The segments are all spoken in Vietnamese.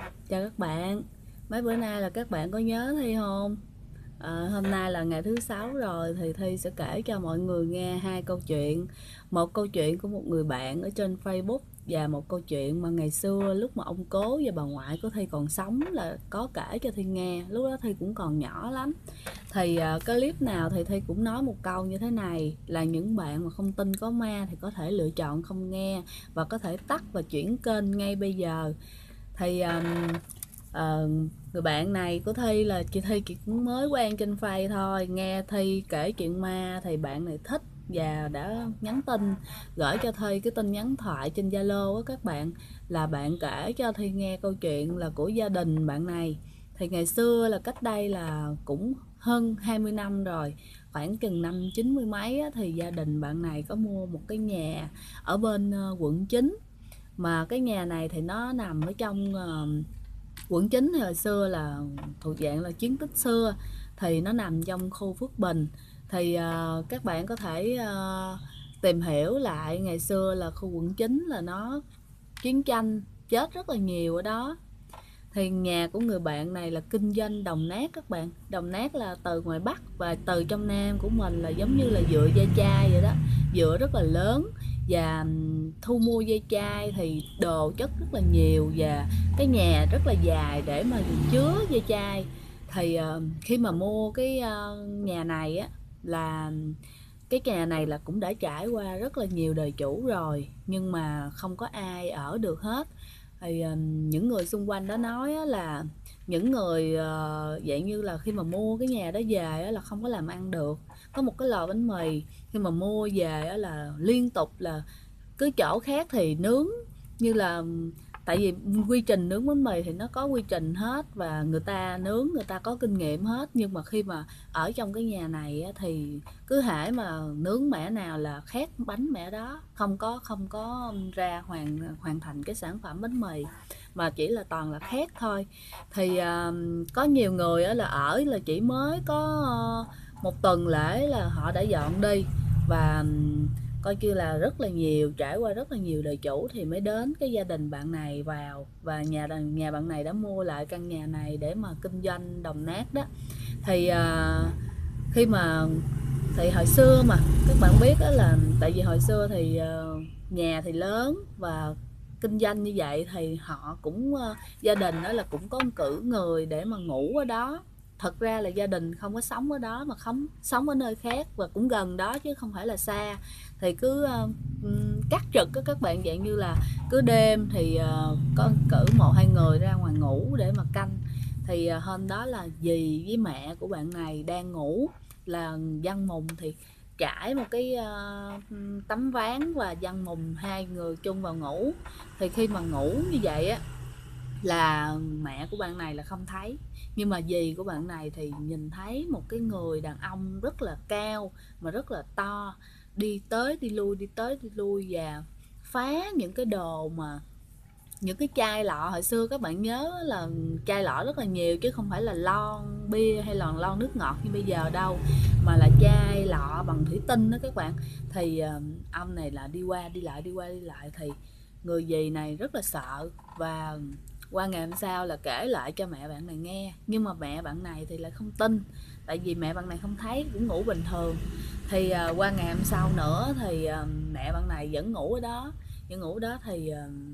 Chào các bạn, mấy bữa nay là các bạn có nhớ Thi không? Hôm nay là ngày thứ sáu rồi thì Thi sẽ kể cho mọi người nghe hai câu chuyện. Một câu chuyện của một người bạn ở trên Facebook và một câu chuyện mà ngày xưa lúc mà ông cố và bà ngoại của Thi còn sống là có kể cho Thi nghe. Lúc đó Thi cũng còn nhỏ lắm. Thì cái clip nào thì Thi cũng nói một câu như thế này là những bạn mà không tin có ma thì có thể lựa chọn không nghe và có thể tắt và chuyển kênh ngay bây giờ. Thì Ờ, người bạn này của Thi là chị Thi chị cũng mới quen trên Face thôi, nghe Thi kể chuyện ma thì bạn này thích và đã nhắn tin gửi cho Thi cái tin nhắn thoại trên Zalo á các bạn, là bạn kể cho Thi nghe câu chuyện là của gia đình bạn này. Thì ngày xưa là cách đây là cũng hơn 20 năm rồi, khoảng chừng năm 90 mấy á, thì gia đình bạn này có mua một cái nhà ở bên quận 9, mà cái nhà này thì nó nằm ở trong quận 9 thì hồi xưa là thuộc dạng là chiến tích xưa, thì nó nằm trong khu Phước Bình. Thì các bạn có thể tìm hiểu lại ngày xưa là khu quận 9 là nó chiến tranh chết rất là nhiều ở đó. Thì nhà của người bạn này là kinh doanh đồng nát các bạn. Đồng nát là từ ngoài Bắc và từ trong Nam của mình là giống như là dựa da chai vậy đó. Dựa rất là lớn và thu mua dây chai thì đồ chất rất là nhiều, và cái nhà rất là dài để mà chứa dây chai. Thì khi mà mua cái nhà này á, là cái nhà này là cũng đã trải qua rất là nhiều đời chủ rồi nhưng mà không có ai ở được hết. Thì những người xung quanh đó nói là những người dạng như là khi mà mua cái nhà đó về là không có làm ăn được. Có một cái lò bánh mì khi mà mua về là liên tục là cứ chỗ khác thì nướng, như là tại vì quy trình nướng bánh mì thì nó có quy trình hết và người ta nướng người ta có kinh nghiệm hết, nhưng mà khi mà ở trong cái nhà này thì cứ hễ mà nướng mẻ nào là khác bánh mẻ đó, không có ra hoàn thành cái sản phẩm bánh mì mà chỉ là toàn là khác thôi. Thì có nhiều người là ở là chỉ mới có một tuần lễ là họ đã dọn đi, và coi như là rất là nhiều, trải qua rất là nhiều đời chủ thì mới đến cái gia đình bạn này vào, và nhà bạn này đã mua lại căn nhà này để mà kinh doanh đồng nát đó. Thì khi mà thì hồi xưa mà các bạn biết đó, là tại vì hồi xưa thì nhà thì lớn và kinh doanh như vậy thì họ cũng gia đình đó là cũng có cử người để mà ngủ ở đó. Thật ra là gia đình không có sống ở đó mà không sống ở nơi khác và cũng gần đó chứ không phải là xa. Thì cứ cắt trực các bạn, dạng như là cứ đêm thì có cử một hai người ra ngoài ngủ để mà canh. Thì hôm đó là dì với mẹ của bạn này đang ngủ, là văn mùng thì trải một cái tấm ván và văn mùng hai người chung vào ngủ. Thì khi mà ngủ như vậy á là mẹ của bạn này là không thấy, nhưng mà dì của bạn này thì nhìn thấy một cái người đàn ông rất là cao mà rất là to, đi tới đi lui đi tới đi lui và phá những cái đồ, mà những cái chai lọ hồi xưa các bạn nhớ là chai lọ rất là nhiều chứ không phải là lon bia hay là lon nước ngọt như bây giờ đâu, mà là chai lọ bằng thủy tinh đó các bạn. Thì ông này là đi qua đi lại đi qua đi lại, thì người dì này rất là sợ và qua ngày hôm sau là kể lại cho mẹ bạn này nghe, nhưng mà mẹ bạn này thì lại không tin, tại vì mẹ bạn này không thấy, cũng ngủ bình thường. Thì qua ngày hôm sau nữa thì mẹ bạn này vẫn ngủ ở đó, vẫn ngủ ở đó thì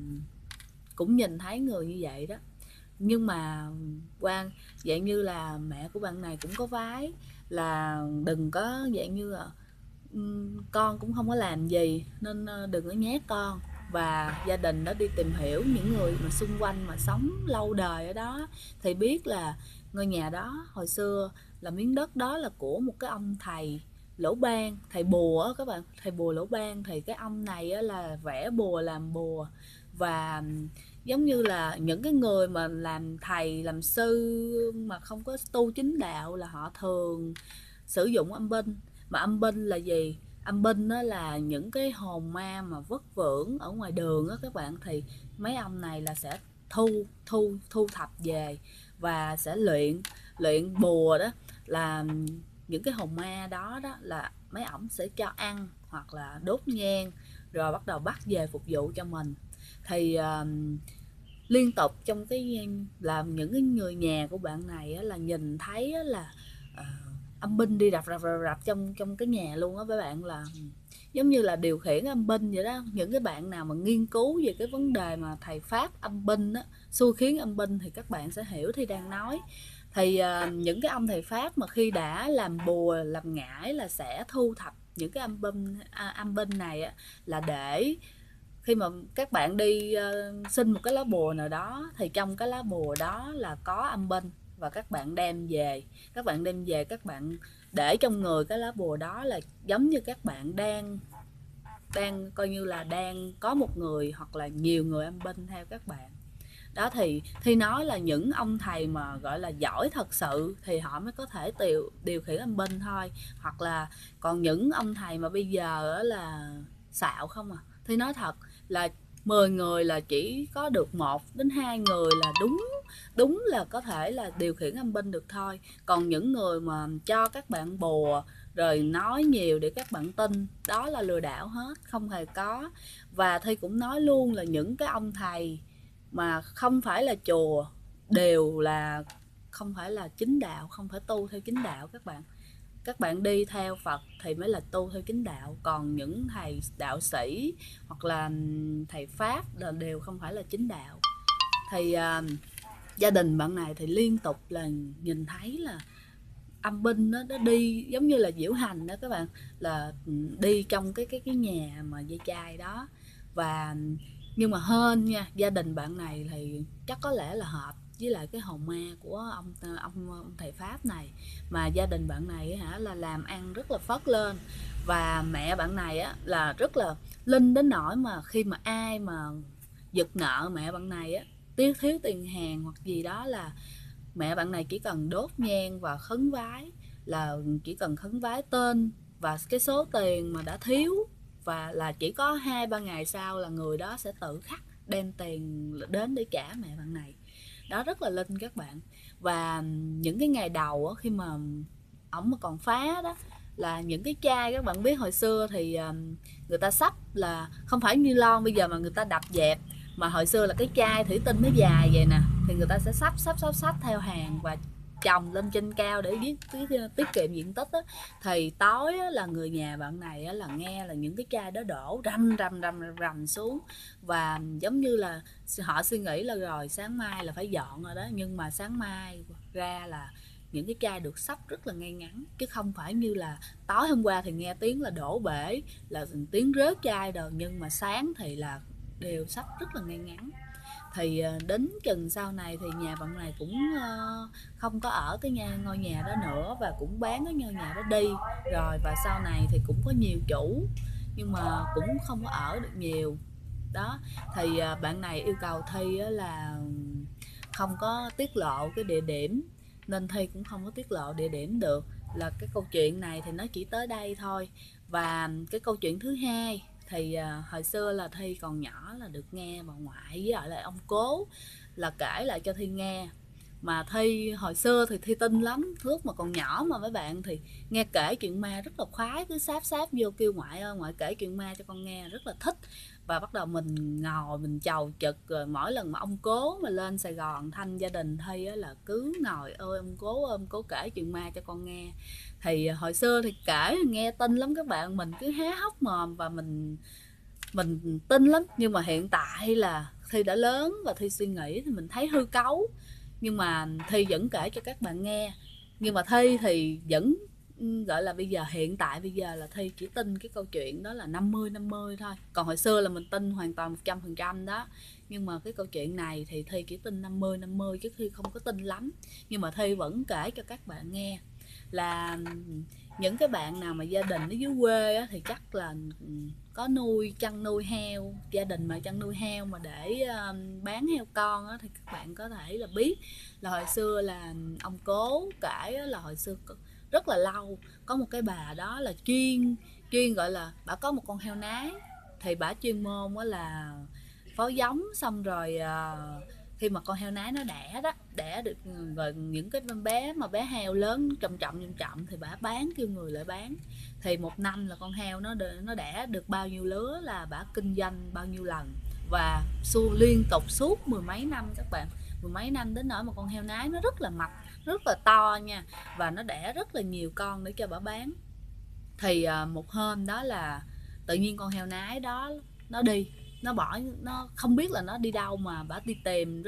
cũng nhìn thấy người như vậy đó. Nhưng mà quan dạng như là mẹ của bạn này cũng có vái là đừng có dạng như là con cũng không có làm gì nên đừng có nhát con. Và gia đình đó đi tìm hiểu những người mà xung quanh mà sống lâu đời ở đó thì biết là ngôi nhà đó hồi xưa là miếng đất đó là của một cái ông thầy lỗ ban, thầy bùa á các bạn, thầy bùa lỗ ban. Thì cái ông này á là vẽ bùa làm bùa, và giống như là những cái người mà làm thầy làm sư mà không có tu chính đạo là họ thường sử dụng âm binh. Mà âm binh là gì? Âm binh đó là những cái hồn ma mà vất vưởng ở ngoài đường á các bạn, thì mấy ông này là sẽ thu thu thập về và sẽ luyện luyện bùa đó, là những cái hồn ma đó đó là mấy ổng sẽ cho ăn hoặc là đốt nhang rồi bắt đầu bắt về phục vụ cho mình. Thì liên tục trong cái làm những cái người nhà của bạn này á, là nhìn thấy á, là à, âm binh đi rập rập rập rập trong trong cái nhà luôn á. Với bạn là giống như là điều khiển âm binh vậy đó. Những cái bạn nào mà nghiên cứu về cái vấn đề mà thầy pháp âm binh á, xui khiến âm binh, thì các bạn sẽ hiểu Thi đang nói. Thì những cái ông thầy pháp mà khi đã làm bùa làm ngải là sẽ thu thập những cái âm binh này á, là để khi mà các bạn đi xin một cái lá bùa nào đó, thì trong cái lá bùa đó là có âm binh, và các bạn đem về, các bạn để trong người cái lá bùa đó, là giống như các bạn đang coi như là đang có một người hoặc là nhiều người âm binh theo các bạn đó. Thì nói là những ông thầy mà gọi là giỏi thật sự thì họ mới có thể điều khiển âm binh thôi, hoặc là còn những ông thầy mà bây giờ là xạo không à. Thì nói thật là 10 người là chỉ có được 1 đến 2 người là đúng là có thể là điều khiển âm binh được thôi. Còn những người mà cho các bạn bùa rồi nói nhiều để các bạn tin, đó là lừa đảo hết, không hề có. Và Thi cũng nói luôn là những cái ông thầy mà không phải là chùa đều là không phải là chính đạo, không phải tu theo chính đạo. Các bạn đi theo Phật thì mới là tu theo chính đạo, còn những thầy đạo sĩ hoặc là thầy pháp là đều không phải là chính đạo. Thì gia đình bạn này thì liên tục là nhìn thấy là âm binh nó đi giống như là diễu hành đó các bạn, là đi trong cái nhà mà dây chai đó. Và nhưng mà hên nha, gia đình bạn này thì chắc có lẽ là hợp với lại cái hồn ma của ông thầy pháp này, mà gia đình bạn này hả là làm ăn rất là phất lên. Và mẹ bạn này á là rất là linh đến nỗi mà khi mà ai mà giật nợ mẹ bạn này á, thiếu tiền hàng hoặc gì đó, là mẹ bạn này chỉ cần đốt nhang và khấn vái, là chỉ cần khấn vái tên và cái số tiền mà đã thiếu, và là chỉ có 2-3 ngày sau là người đó sẽ tự khắc đem tiền đến để trả mẹ bạn này. Đó, rất là linh các bạn. Và những cái ngày đầu khi mà ổng mà còn phá đó, là những cái chai, các bạn biết hồi xưa thì người ta xách là không phải như lon bây giờ mà người ta đập dẹp, mà hồi xưa là cái chai thủy tinh nó dài vậy nè, thì người ta sẽ sắp theo hàng và trồng lên trên cao để tiết kiệm diện tích á. Thì tối á, là người nhà bạn này á, là nghe là những cái chai đó đổ rầm xuống, và giống như là họ suy nghĩ là rồi sáng mai là phải dọn rồi đó, nhưng mà sáng mai ra là những cái chai được sắp rất là ngay ngắn, chứ không phải như là tối hôm qua thì nghe tiếng là đổ bể, là tiếng rớt chai rồi, nhưng mà sáng thì là đều sắp rất là ngay ngắn. Thì đến chừng sau này thì nhà bạn này cũng không có ở cái ngôi nhà đó nữa, và cũng bán cái ngôi nhà đó đi rồi. Và sau này thì cũng có nhiều chủ, nhưng mà cũng không có ở được nhiều đó. Thì bạn này yêu cầu Thi là không có tiết lộ cái địa điểm, nên Thi cũng không có tiết lộ địa điểm được. Là cái câu chuyện này thì nó chỉ tới đây thôi. Và cái câu chuyện thứ hai thì hồi xưa là Thi còn nhỏ là được nghe bà ngoại với lại ông cố là kể lại cho Thi nghe. Mà Thi hồi xưa thì Thi tin lắm, lúc mà còn nhỏ mà mấy bạn thì nghe kể chuyện ma rất là khoái, cứ sáp vô kêu ngoại ơi ngoại kể chuyện ma cho con nghe, rất là thích. Và bắt đầu mình ngồi mình chầu chực, rồi mỗi lần mà ông cố mà lên Sài Gòn thăm gia đình Thi á, là cứ ngồi ơi ông cố kể chuyện ma cho con nghe. Thì hồi xưa thì kể nghe tin lắm các bạn, mình cứ há hốc mồm và mình tin lắm. Nhưng mà hiện tại là Thi đã lớn và Thi suy nghĩ thì mình thấy hư cấu, nhưng mà Thi vẫn kể cho các bạn nghe. Nhưng mà Thi thì vẫn gọi là hiện tại bây giờ là Thi chỉ tin cái câu chuyện đó là 50-50 thôi. Còn hồi xưa là mình tin hoàn toàn 100% đó. Nhưng mà cái câu chuyện này thì Thi chỉ tin 50-50 chứ Thi không có tin lắm. Nhưng mà Thi vẫn kể cho các bạn nghe. Là những cái bạn nào mà gia đình ở dưới quê á, thì chắc là có chăn nuôi heo, gia đình mà chăn nuôi heo mà để bán heo con á, thì các bạn có thể là biết là hồi xưa là ông cố kể là hồi xưa rất là lâu có một cái bà đó là chuyên gọi là bà có một con heo nái, thì bà chuyên môn là phối giống, xong rồi khi mà con heo nái nó đẻ được rồi những cái bé heo lớn trọng thì bà bán, kêu người lại bán. Thì một năm là con heo nó đẻ được bao nhiêu lứa là bà kinh doanh bao nhiêu lần, và liên tục suốt mười mấy năm các bạn, mười mấy năm, đến nỗi mà con heo nái nó rất là mập, rất là to nha, và nó đẻ rất là nhiều con để cho bà bán. Thì một hôm đó là tự nhiên con heo nái đó nó đi, nó bỏ, nó không biết là nó đi đâu, mà bà đi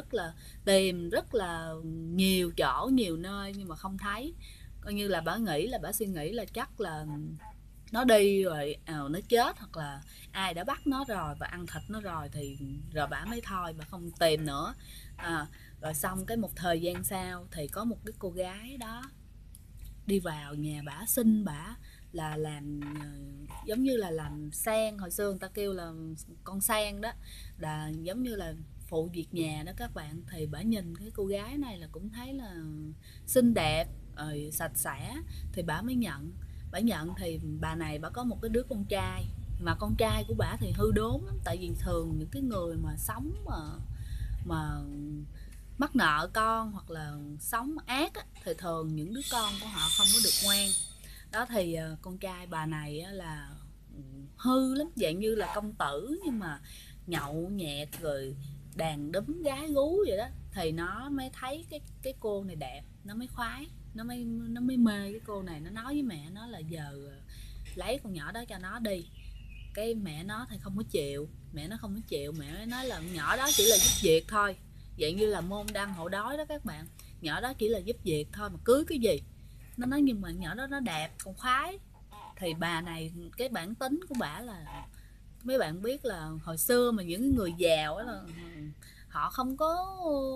tìm rất là nhiều chỗ, nhiều nơi nhưng mà không thấy. Coi như là bà suy nghĩ là chắc là nó đi rồi, nó chết, hoặc là ai đã bắt nó rồi và ăn thịt nó rồi, thì rồi bà mới thôi, bà không tìm nữa. Rồi xong cái một thời gian sau thì có một cái cô gái đó đi vào nhà bả, xin bả là làm, giống như là làm sang, hồi xưa người ta kêu là con sang đó, là giống như là phụ việc nhà đó các bạn. Thì bả nhìn cái cô gái này là cũng thấy là xinh đẹp rồi sạch sẽ, thì bả mới nhận. Bả nhận thì bà này bả có một cái đứa con trai, mà con trai của bả thì hư đốn lắm, tại vì thường những cái người mà sống mà mắc nợ con hoặc là sống ác á, thì thường những đứa con của họ không có được ngoan. Đó thì con trai bà này á, là hư lắm, dạng như là công tử nhưng mà nhậu nhẹt rồi đàn đúm gái gú vậy đó. Thì nó mới thấy cái cô này đẹp, nó mới khoái, nó mới mê cái cô này. Nó nói với mẹ nó là giờ lấy con nhỏ đó cho nó đi. Cái mẹ nó thì không có chịu, mẹ nó không có chịu. Mẹ nó nói là nhỏ đó chỉ là giúp việc thôi, dạng như là môn đăng hộ đói đó các bạn. Nhỏ đó chỉ là giúp việc thôi mà cưới cái gì. Nó nói nhưng mà nhỏ đó nó đẹp, con khoái. Thì bà này, cái bản tính của bả là, mấy bạn biết là hồi xưa mà những người giàu á là họ không có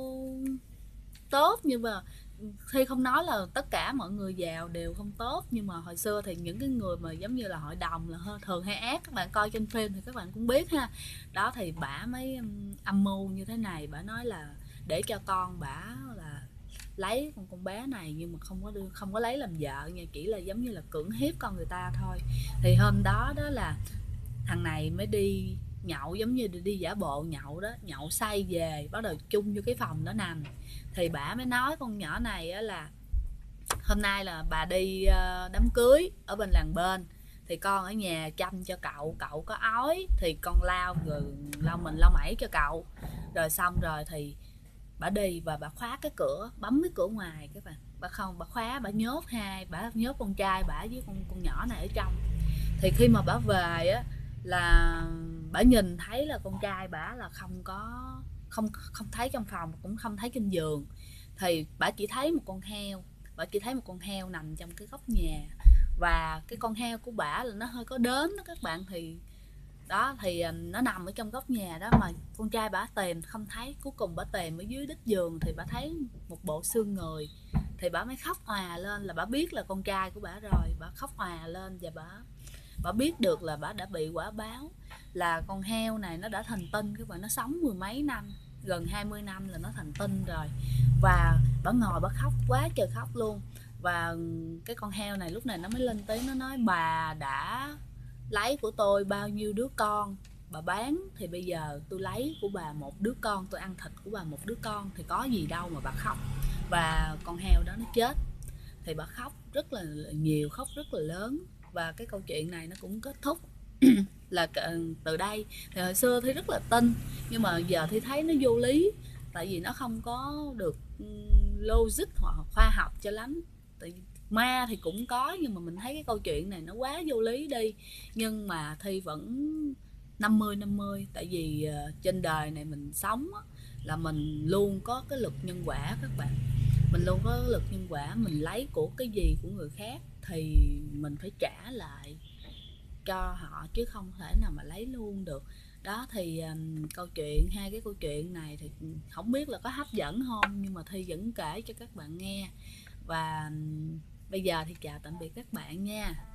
tốt, nhưng mà khi không nói là tất cả mọi người giàu đều không tốt, nhưng mà hồi xưa thì những cái người mà giống như là hội đồng là thường hay ác, các bạn coi trên phim thì các bạn cũng biết ha. Đó thì bả mới âm mưu như thế này. Bả nói là để cho con bả là lấy con bé này, nhưng mà không có lấy làm vợ nha, chỉ là giống như là cưỡng hiếp con người ta thôi. Thì hôm đó đó là thằng này mới đi nhậu, giống như đi giả bộ nhậu đó, nhậu say về bắt đầu chung vô cái phòng đó nằm. Thì bả mới nói con nhỏ này là hôm nay là bà đi đám cưới ở bên làng bên, thì con ở nhà chăm cho cậu, cậu có ói thì con lau, rồi lau mẩy cho cậu. Rồi xong rồi thì bà đi và bà khóa cái cửa, bấm cái cửa ngoài các bạn. Bà khóa, bà nhốt bà nhốt con trai bà với con nhỏ này ở trong. Thì khi mà bà về á, là bà nhìn thấy là con trai bà là không thấy trong phòng, cũng không thấy trên giường. Thì bà chỉ thấy một con heo nằm trong cái góc nhà, và cái con heo của bà là nó hơi có đến đó các bạn. Thì đó thì nó nằm ở trong góc nhà đó, mà con trai bà tìm không thấy. Cuối cùng bà tìm ở dưới đít giường thì bà thấy một bộ xương người. Thì bà mới khóc òa lên, là bà biết là con trai của bà rồi. Bà khóc òa lên và bà biết được là bà đã bị quả báo, là con heo này nó đã thành tinh các bạn. Nó sống mười mấy năm, gần 20 năm là nó thành tinh rồi. Và bà ngồi bà khóc quá trời khóc luôn. Và cái con heo này lúc này nó mới lên tiếng, nó nói bà đã lấy của tôi bao nhiêu đứa con bà bán, thì bây giờ tôi lấy của bà một đứa con, tôi ăn thịt của bà một đứa con, thì có gì đâu mà bà khóc. Và con heo đó nó chết. Thì bà khóc rất là nhiều, khóc rất là lớn. Và cái câu chuyện này nó cũng kết thúc là từ đây. Thì hồi xưa thì rất là tin, nhưng mà giờ thì thấy nó vô lý, tại vì nó không có được logic hoặc khoa học cho lắm. Tại ma thì cũng có, nhưng mà mình thấy cái câu chuyện này nó quá vô lý đi. Nhưng mà Thi vẫn 50-50, tại vì trên đời này mình sống á, là mình luôn có cái luật nhân quả các bạn. Mình luôn có lực nhân quả, mình lấy của cái gì của người khác thì mình phải trả lại cho họ, chứ không thể nào mà lấy luôn được. Đó thì hai cái câu chuyện này thì không biết là có hấp dẫn không, nhưng mà Thi vẫn kể cho các bạn nghe. Và bây giờ thì chào tạm biệt các bạn nha.